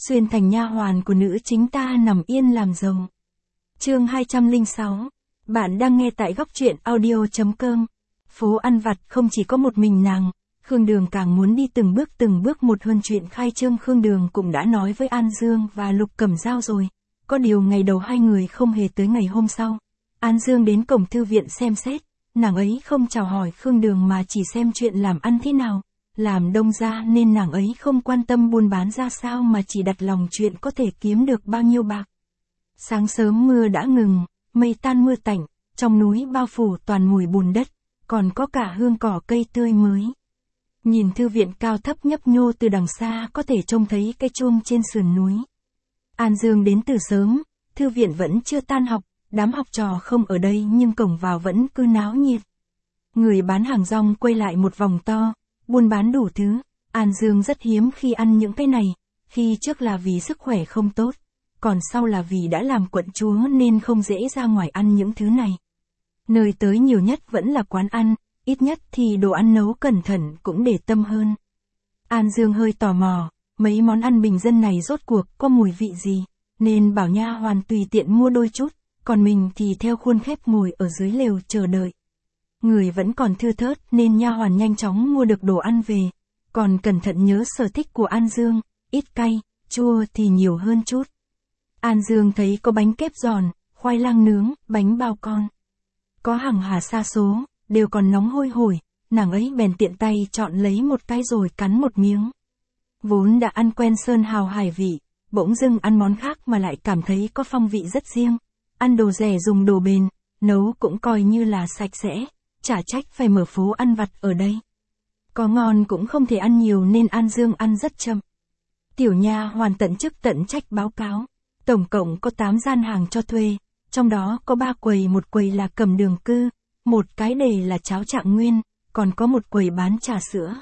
xuyên thành nha hoàn của nữ chính ta nằm yên làm giàu. Chương 206. Bạn đang nghe tại góc truyện audio.com. Phố ăn vặt không chỉ có một mình nàng, Khương Đường càng muốn đi từng bước một hơn. Chuyện khai trương Khương Đường cũng đã nói với An Dương và Lục Cẩm Dao rồi. Có điều ngày đầu hai người không hề tới. Ngày hôm sau, An Dương đến cổng thư viện xem xét, nàng ấy không chào hỏi Khương Đường mà chỉ xem chuyện làm ăn thế nào. Làm đông ra nên nàng ấy không quan tâm buôn bán ra sao mà chỉ đặt lòng chuyện có thể kiếm được bao nhiêu bạc. Sáng sớm mưa đã ngừng, mây tan mưa tạnh, trong núi bao phủ toàn mùi bùn đất, còn có cả hương cỏ cây tươi mới. Nhìn thư viện cao thấp nhấp nhô từ đằng xa có thể trông thấy cái chuông trên sườn núi. An Dương đến từ sớm, thư viện vẫn chưa tan học, đám học trò không ở đây nhưng cổng vào vẫn cứ náo nhiệt. Người bán hàng rong quay lại một vòng to, buôn bán đủ thứ. An Dương rất hiếm khi ăn những cái này, khi trước là vì sức khỏe không tốt, còn sau là vì đã làm quận chúa nên không dễ ra ngoài ăn những thứ này. Nơi tới nhiều nhất vẫn là quán ăn, ít nhất thì đồ ăn nấu cẩn thận cũng để tâm hơn. An Dương hơi tò mò, mấy món ăn bình dân này rốt cuộc có mùi vị gì, nên bảo nha hoàn tùy tiện mua đôi chút, còn mình thì theo khuôn phép ngồi ở dưới lều chờ đợi. Người vẫn còn thưa thớt nên nha hoàn nhanh chóng mua được đồ ăn về, còn cẩn thận nhớ sở thích của An Dương, ít cay, chua thì nhiều hơn chút. An Dương thấy có bánh kép giòn, khoai lang nướng, bánh bao con. Có hàng hà sa số, đều còn nóng hôi hổi, nàng ấy bèn tiện tay chọn lấy một cái rồi cắn một miếng. Vốn đã ăn quen sơn hào hải vị, bỗng dưng ăn món khác mà lại cảm thấy có phong vị rất riêng. Ăn đồ rẻ dùng đồ bền, nấu cũng coi như là sạch sẽ, chả trách phải mở phố ăn vặt ở đây. Có ngon cũng không thể ăn nhiều nên An Dương ăn rất chậm. Tiểu nha hoàn tận chức tận trách báo cáo, tổng cộng có 8 gian hàng cho thuê, trong đó có 3 quầy, một quầy là Cẩm Đường Cư, một cái đề là cháo Trạng Nguyên, còn có một quầy bán trà sữa.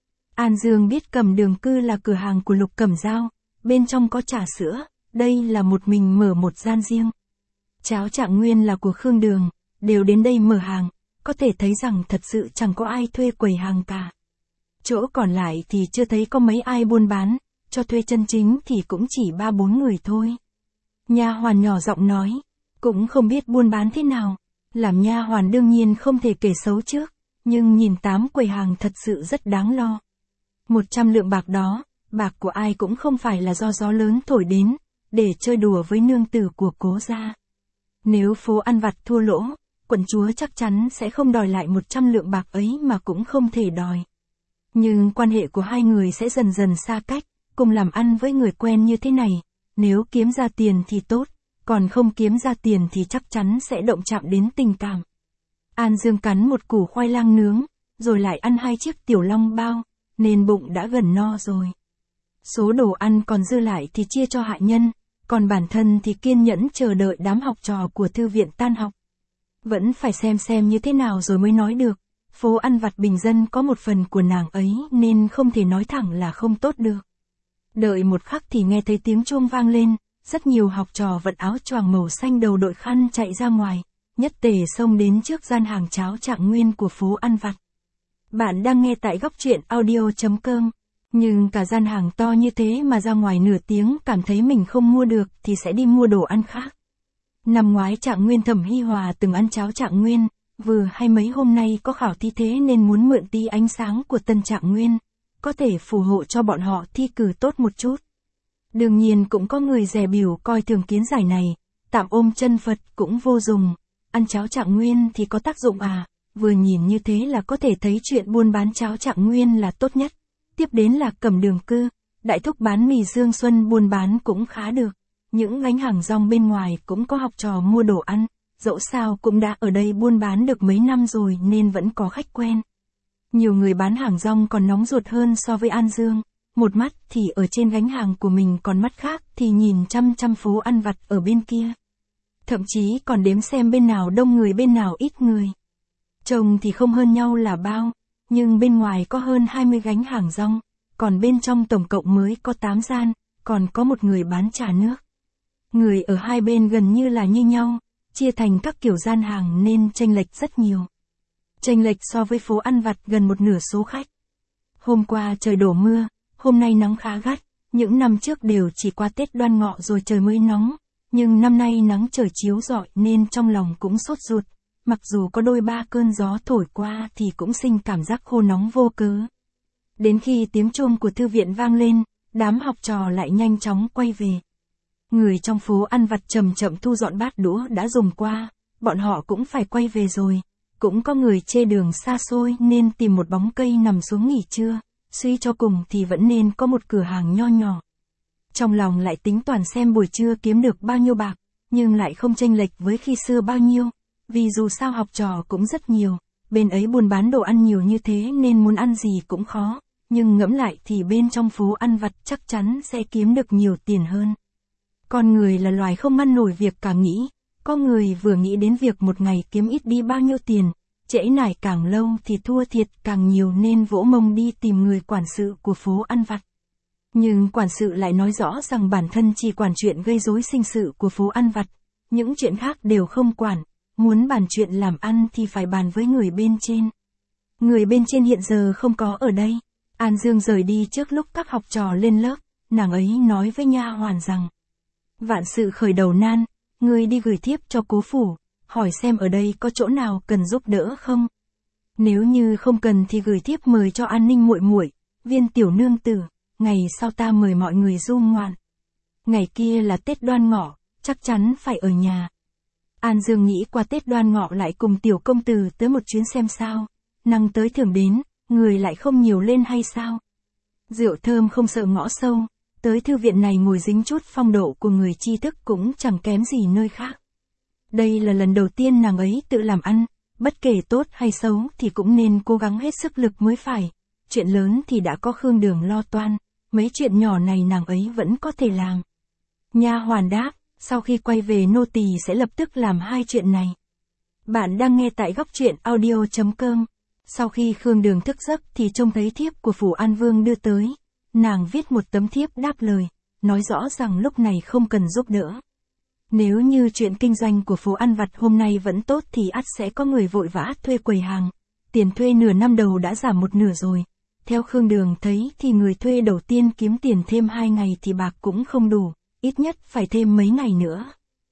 An Dương biết Cẩm Đường Cư là cửa hàng của Lục Cẩm Dao, bên trong có trà sữa, đây là một mình mở một gian riêng. Cháo Trạng Nguyên là của Khương Đường, đều đến đây mở hàng, có thể thấy rằng thật sự chẳng có ai thuê quầy hàng cả. Chỗ còn lại thì chưa thấy có mấy ai buôn bán, cho thuê chân chính thì cũng chỉ 3-4 người thôi. Nha hoàn nhỏ giọng nói, cũng không biết buôn bán thế nào. Làm nha hoàn đương nhiên không thể kể xấu trước, nhưng nhìn 8 quầy hàng thật sự rất đáng lo. 100 lượng bạc đó, bạc của ai cũng không phải là do gió lớn thổi đến, để chơi đùa với nương tử của cố gia. Nếu phố ăn vặt thua lỗ, quận chúa chắc chắn sẽ không đòi lại 100 lượng bạc ấy mà cũng không thể đòi. Nhưng quan hệ của hai người sẽ dần dần xa cách, cùng làm ăn với người quen như thế này, nếu kiếm ra tiền thì tốt, còn không kiếm ra tiền thì chắc chắn sẽ động chạm đến tình cảm. An Dương cắn một củ khoai lang nướng, rồi lại ăn 2 chiếc tiểu long bao, nên bụng đã gần no rồi. Số đồ ăn còn dư lại thì chia cho hạ nhân, còn bản thân thì kiên nhẫn chờ đợi đám học trò của thư viện tan học. Vẫn phải xem như thế nào rồi mới nói được, phố ăn vặt bình dân có một phần của nàng ấy nên không thể nói thẳng là không tốt được. Đợi một khắc thì nghe thấy tiếng chuông vang lên, rất nhiều học trò vận áo choàng màu xanh đầu đội khăn chạy ra ngoài, nhất tề xông đến trước gian hàng cháo Trạng Nguyên của phố ăn vặt. Bạn đang nghe tại góc truyện audio.com, nhưng cả gian hàng to như thế mà ra ngoài nửa tiếng cảm thấy mình không mua được thì sẽ đi mua đồ ăn khác. Năm ngoái Trạng Nguyên Thẩm Hi Hòa từng ăn cháo Trạng Nguyên, vừa hay mấy hôm nay có khảo thi thế nên muốn mượn tí ánh sáng của tân Trạng Nguyên, có thể phù hộ cho bọn họ thi cử tốt một chút. Đương nhiên cũng có người dè bỉu coi thường kiến giải này, tạm ôm chân Phật cũng vô dụng, ăn cháo Trạng Nguyên thì có tác dụng à, vừa nhìn như thế là có thể thấy chuyện buôn bán cháo Trạng Nguyên là tốt nhất. Tiếp đến là Cẩm Đường Cư, đại thúc bán mì Dương Xuân buôn bán cũng khá được, những gánh hàng rong bên ngoài cũng có học trò mua đồ ăn, dẫu sao cũng đã ở đây buôn bán được mấy năm rồi nên vẫn có khách quen. Nhiều người bán hàng rong còn nóng ruột hơn so với An Dương, một mắt thì ở trên gánh hàng của mình còn mắt khác thì nhìn chăm phố ăn vặt ở bên kia. Thậm chí còn đếm xem bên nào đông người bên nào ít người. Trông thì không hơn nhau là bao, nhưng bên ngoài có hơn 20 gánh hàng rong, còn bên trong tổng cộng mới có 8 gian, còn có một người bán trà nước. Người ở hai bên gần như là như nhau, chia thành các kiểu gian hàng nên chênh lệch rất nhiều. Chênh lệch so với phố ăn vặt gần một nửa số khách. Hôm qua trời đổ mưa, hôm nay nắng khá gắt, Những năm trước đều chỉ qua Tết Đoan Ngọ rồi trời mới nóng, nhưng năm nay nắng trời chiếu rọi nên trong lòng cũng sốt ruột, mặc dù có đôi ba cơn gió thổi qua thì cũng sinh cảm giác khô nóng vô cớ. Đến khi tiếng chuông của thư viện vang lên, đám học trò lại nhanh chóng quay về. Người trong phố ăn vặt chậm chậm thu dọn bát đũa đã dùng qua, bọn họ cũng phải quay về rồi. Cũng có người chê đường xa xôi nên tìm một bóng cây nằm xuống nghỉ trưa, suy cho cùng thì vẫn nên có một cửa hàng nho nhỏ. Trong lòng lại tính toán xem buổi trưa kiếm được bao nhiêu bạc, nhưng lại không chênh lệch với khi xưa bao nhiêu, vì dù sao học trò cũng rất nhiều, bên ấy buôn bán đồ ăn nhiều như thế nên muốn ăn gì cũng khó, nhưng ngẫm lại thì bên trong phố ăn vặt chắc chắn sẽ kiếm được nhiều tiền hơn. Con người là loài không ăn nổi việc cả nghĩ, có người vừa nghĩ đến việc một ngày kiếm ít đi bao nhiêu tiền, trễ nải càng lâu thì thua thiệt càng nhiều nên vỗ mông đi tìm người quản sự của phố ăn vặt. Nhưng quản sự lại nói rõ rằng bản thân chỉ quản chuyện gây rối sinh sự của phố ăn vặt, những chuyện khác đều không quản, muốn bàn chuyện làm ăn thì phải bàn với người bên trên. Người bên trên hiện giờ không có ở đây. An Dương rời đi trước lúc các học trò lên lớp, nàng ấy nói với nha hoàn rằng: "Vạn sự khởi đầu nan, ngươi đi gửi thiếp cho cố phủ, hỏi xem ở đây có chỗ nào cần giúp đỡ không. Nếu như không cần thì gửi thiếp mời cho An Ninh muội muội, Viên tiểu nương tử, ngày sau ta mời mọi người du ngoạn. Ngày kia là Tết Đoan Ngọ, chắc chắn phải ở nhà." An Dương nghĩ qua Tết Đoan Ngọ lại cùng tiểu công tử tới một chuyến xem sao, năng tới thường đến, người lại không nhiều lên hay sao. Rượu thơm không sợ ngõ sâu, tới thư viện này ngồi dính chút phong độ của người tri thức cũng chẳng kém gì nơi khác. Đây là lần đầu tiên nàng ấy tự làm ăn, bất kể tốt hay xấu thì cũng nên cố gắng hết sức lực mới phải. Chuyện lớn thì đã có Khương Đường lo toan, mấy chuyện nhỏ này nàng ấy vẫn có thể làm. Nha hoàn đáp, sau khi quay về nô tỳ sẽ lập tức làm hai chuyện này. Bạn đang nghe tại góc truyện audio.com. Sau khi Khương Đường thức giấc thì trông thấy thiếp của Phủ An Vương đưa tới. Nàng viết một tấm thiếp đáp lời, nói rõ rằng lúc này không cần giúp đỡ. Nếu như chuyện kinh doanh của phố ăn vặt hôm nay vẫn tốt thì ắt sẽ có người vội vã thuê quầy hàng. Tiền thuê nửa năm đầu đã giảm một nửa rồi. Theo Khương Đường thấy thì người thuê đầu tiên kiếm tiền thêm 2 ngày thì bạc cũng không đủ, ít nhất phải thêm mấy ngày nữa.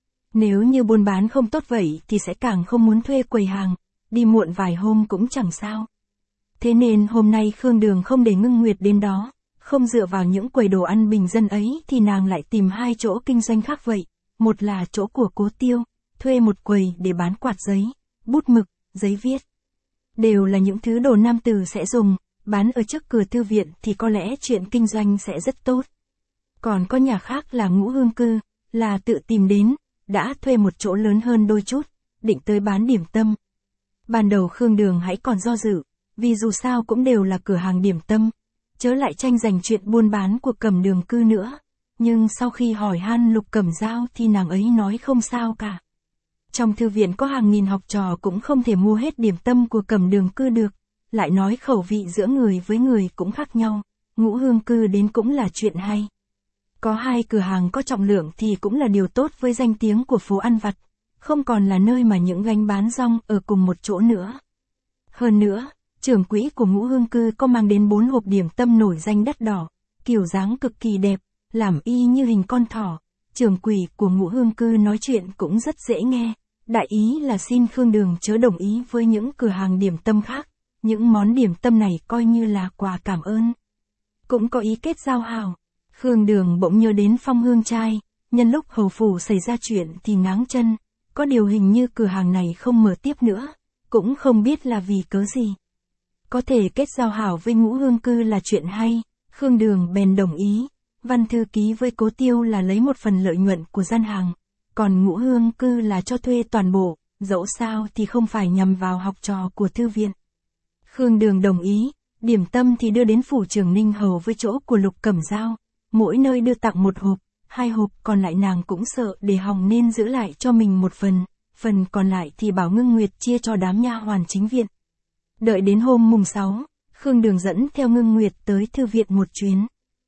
Nếu như buôn bán không tốt vậy thì sẽ càng không muốn thuê quầy hàng, đi muộn vài hôm cũng chẳng sao. Thế nên hôm nay Khương Đường không để Ngưng Nguyệt đến đó, không dựa vào những quầy đồ ăn bình dân ấy thì nàng lại tìm hai chỗ kinh doanh khác vậy. Một là chỗ của Cố Tiêu, thuê một quầy để bán quạt giấy, bút mực, giấy viết. Đều là những thứ đồ nam tử sẽ dùng, bán ở trước cửa thư viện thì có lẽ chuyện kinh doanh sẽ rất tốt. Còn có nhà khác là Ngũ Hương Cư, là tự tìm đến, đã thuê một chỗ lớn hơn đôi chút, định tới bán điểm tâm. Ban đầu Khương Đường hãy còn do dự, vì dù sao cũng đều là cửa hàng điểm tâm, chớ lại tranh giành chuyện buôn bán của Cẩm Đường Cư nữa. Nhưng sau khi hỏi han Lục Cẩm Dao thì nàng ấy nói không sao cả. Trong thư viện có hàng nghìn học trò cũng không thể mua hết điểm tâm của Cẩm Đường Cư được, lại nói khẩu vị giữa người với người cũng khác nhau, Ngũ Hương Cư đến cũng là chuyện hay. Có hai cửa hàng có trọng lượng thì cũng là điều tốt với danh tiếng của phố ăn vặt, không còn là nơi mà những gánh bán rong ở cùng một chỗ nữa. Hơn nữa, trưởng quỹ của Ngũ Hương Cư có mang đến 4 hộp điểm tâm nổi danh đắt đỏ, kiểu dáng cực kỳ đẹp, làm y như hình con thỏ. Trưởng quỹ của Ngũ Hương Cư nói chuyện cũng rất dễ nghe, đại ý là xin Khương Đường chớ đồng ý với những cửa hàng điểm tâm khác, những món điểm tâm này coi như là quà cảm ơn. Cũng có ý kết giao hảo. Khương Đường bỗng nhớ đến Phong Hương Trai, nhân lúc hầu phủ xảy ra chuyện thì ngáng chân, có điều hình như cửa hàng này không mở tiếp nữa, cũng không biết là vì cớ gì. Có thể kết giao hảo với Ngũ Hương Cư là chuyện hay, Khương Đường bèn đồng ý. Văn thư ký với Cố Tiêu là lấy một phần lợi nhuận của gian hàng, còn Ngũ Hương Cư là cho thuê toàn bộ, dẫu sao thì không phải nhằm vào học trò của thư viện. Khương Đường đồng ý, điểm tâm thì đưa đến phủ Trường Ninh Hầu với chỗ của Lục Cẩm Dao, mỗi nơi đưa tặng một hộp, 2 hộp, còn lại nàng cũng sợ để hỏng nên giữ lại cho mình một phần còn lại thì bảo Ngưng Nguyệt chia cho đám nha hoàn chính viện. Đợi đến hôm mùng 6, Khương Đường dẫn theo Ngưng Nguyệt tới thư viện một chuyến.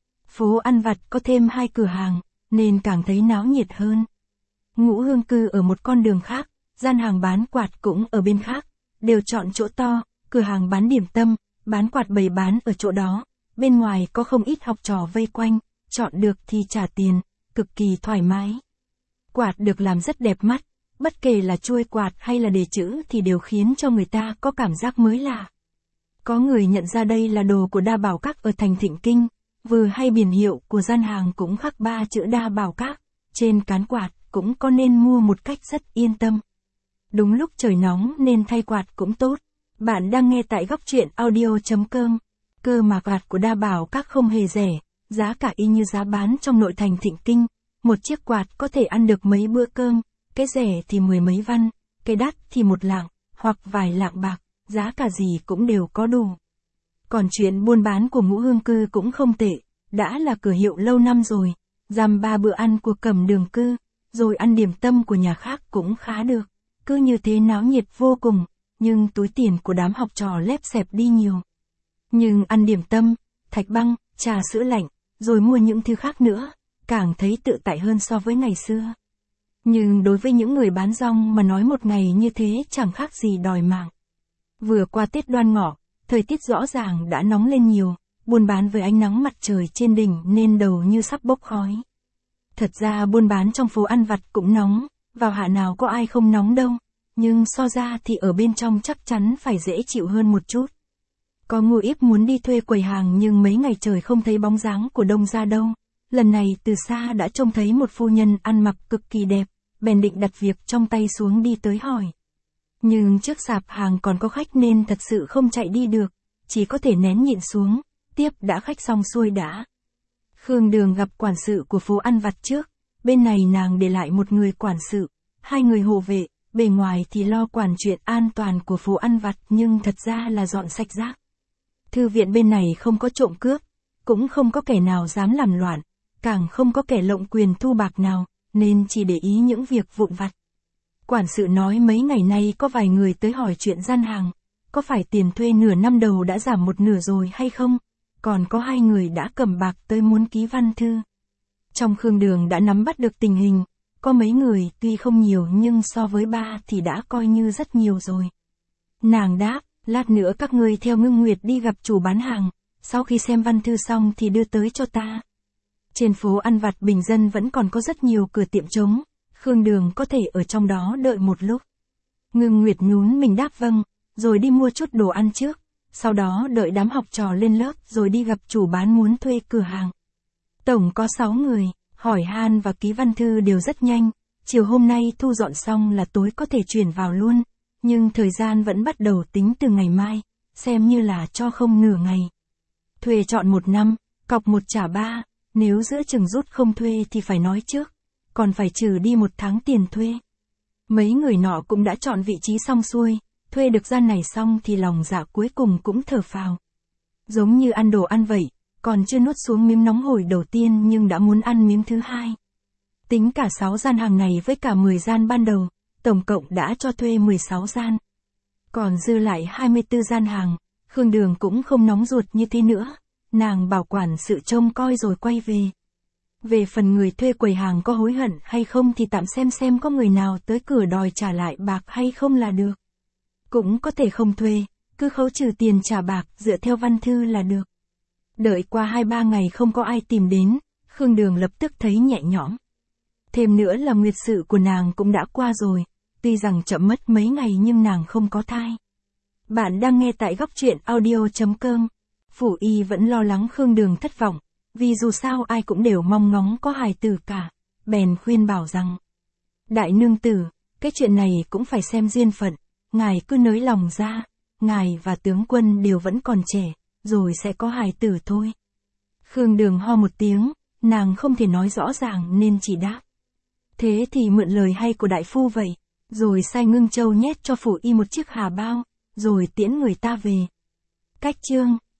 Phố ăn vặt có thêm 2 cửa hàng, nên càng thấy náo nhiệt hơn. Ngũ Hương Cư ở một con đường khác, gian hàng bán quạt cũng ở bên khác, đều chọn chỗ to, cửa hàng bán điểm tâm, bán quạt bày bán ở chỗ đó, bên ngoài có không ít học trò vây quanh, chọn được thì trả tiền, cực kỳ thoải mái. Quạt được làm rất đẹp mắt, bất kể là chuôi quạt hay là đề chữ thì đều khiến cho người ta có cảm giác mới lạ. Có người nhận ra đây là đồ của Đa Bảo Các ở thành Thịnh Kinh, vừa hay biển hiệu của gian hàng cũng khắc 3 chữ Đa Bảo Các, trên cán quạt cũng có nên mua một cách rất yên tâm. Đúng lúc trời nóng nên thay quạt cũng tốt. Bạn đang nghe tại góc truyện audio.com. Cơ mà quạt của Đa Bảo Các không hề rẻ, giá cả y như giá bán trong nội thành Thịnh Kinh. Một chiếc quạt có thể ăn được mấy bữa cơm, cái rẻ thì 10 mấy văn, cái đắt thì 1 lạng, hoặc vài lạng bạc, giá cả gì cũng đều có đủ. Còn chuyện buôn bán của Ngũ Hương Cư cũng không tệ, đã là cửa hiệu lâu năm rồi, dằm 3 bữa ăn của Cẩm Đường Cư, rồi ăn điểm tâm của nhà khác cũng khá được, cứ như thế náo nhiệt vô cùng, nhưng túi tiền của đám học trò lép xẹp đi nhiều. Nhưng ăn điểm tâm, thạch băng, trà sữa lạnh, rồi mua những thứ khác nữa, càng thấy tự tại hơn so với ngày xưa. Nhưng đối với những người bán rong mà nói một ngày như thế chẳng khác gì đòi mạng. Vừa qua Tết Đoan Ngọ, thời tiết rõ ràng đã nóng lên nhiều, buôn bán với ánh nắng mặt trời trên đỉnh nên đầu như sắp bốc khói. Thật ra buôn bán trong phố ăn vặt cũng nóng, vào hạ nào có ai không nóng đâu, nhưng so ra thì ở bên trong chắc chắn phải dễ chịu hơn một chút. Có người ít muốn đi thuê quầy hàng nhưng mấy ngày trời không thấy bóng dáng của Đông Gia đâu. Lần này từ xa đã trông thấy một phu nhân ăn mặc cực kỳ đẹp, bèn định đặt việc trong tay xuống đi tới hỏi. Nhưng trước sạp hàng còn có khách nên thật sự không chạy đi được, chỉ có thể nén nhịn xuống, tiếp đã khách xong xuôi đã. Khương Đường gặp quản sự của phố ăn vặt trước, bên này nàng để lại một người quản sự, 2 người hộ vệ, bề ngoài thì lo quản chuyện an toàn của phố ăn vặt nhưng thật ra là dọn sạch rác. Thư viện bên này không có trộm cướp, cũng không có kẻ nào dám làm loạn, càng không có kẻ lộng quyền thu bạc nào, nên chỉ để ý những việc vụn vặt. Quản sự nói mấy ngày nay có vài người tới hỏi chuyện gian hàng, có phải tiền thuê nửa năm đầu đã giảm 1/2 rồi hay không, còn có 2 người đã cầm bạc tới muốn ký văn thư. Trong Khương Đường đã nắm bắt được tình hình, có mấy người tuy không nhiều nhưng so với 3 thì đã coi như rất nhiều rồi. Nàng đáp, lát nữa các ngươi theo Ngưng Nguyệt đi gặp chủ bán hàng, sau khi xem văn thư xong thì đưa tới cho ta. Trên phố ăn vặt bình dân vẫn còn có rất nhiều cửa tiệm trống, Khương Đường có thể ở trong đó đợi một lúc. Ngưng Nguyệt nhún mình đáp vâng, rồi đi mua chút đồ ăn trước, sau đó đợi đám học trò lên lớp rồi đi gặp chủ bán muốn thuê cửa hàng. Tổng có 6 người, hỏi han và ký văn thư đều rất nhanh, chiều hôm nay thu dọn xong là tối có thể chuyển vào luôn, nhưng thời gian vẫn bắt đầu tính từ ngày mai, xem như là cho không nửa ngày. Thuê chọn 1 năm, cọc 1 trả 3, nếu giữa chừng rút không thuê thì phải nói trước, còn phải trừ đi 1 tháng tiền thuê. Mấy người nọ cũng đã chọn vị trí xong xuôi, thuê được gian này xong thì lòng dạ cuối cùng cũng thở phào. Giống như ăn đồ ăn vậy, còn chưa nuốt xuống miếng nóng hổi đầu tiên nhưng đã muốn ăn miếng thứ hai. Tính cả 6 gian hàng này với cả 10 gian ban đầu, tổng cộng đã cho thuê 16 gian. Còn dư lại 24 gian hàng, Khương Đường cũng không nóng ruột như thế nữa, nàng bảo quản sự trông coi rồi quay về. Về phần người thuê quầy hàng có hối hận hay không thì tạm xem có người nào tới cửa đòi trả lại bạc hay không là được. Cũng có thể không thuê, cứ khấu trừ tiền trả bạc dựa theo văn thư là được. Đợi qua 2-3 ngày không có ai tìm đến, Khương Đường lập tức thấy nhẹ nhõm. Thêm nữa là nguyệt sự của nàng cũng đã qua rồi, tuy rằng chậm mất mấy ngày nhưng nàng không có thai. Bạn đang nghe tại góc truyện audio.com. Phủ Y vẫn lo lắng Khương Đường thất vọng, vì dù sao ai cũng đều mong ngóng có hài tử cả, bèn khuyên bảo rằng: Đại nương tử, cái chuyện này cũng phải xem duyên phận, ngài cứ nới lòng ra, ngài và tướng quân đều vẫn còn trẻ, rồi sẽ có hài tử thôi. Khương Đường ho một tiếng, nàng không thể nói rõ ràng nên chỉ đáp: Thế thì mượn lời hay của đại phu vậy, rồi sai Ngưng Châu nhét cho Phủ Y một chiếc hà bao, rồi tiễn người ta về. Cách chương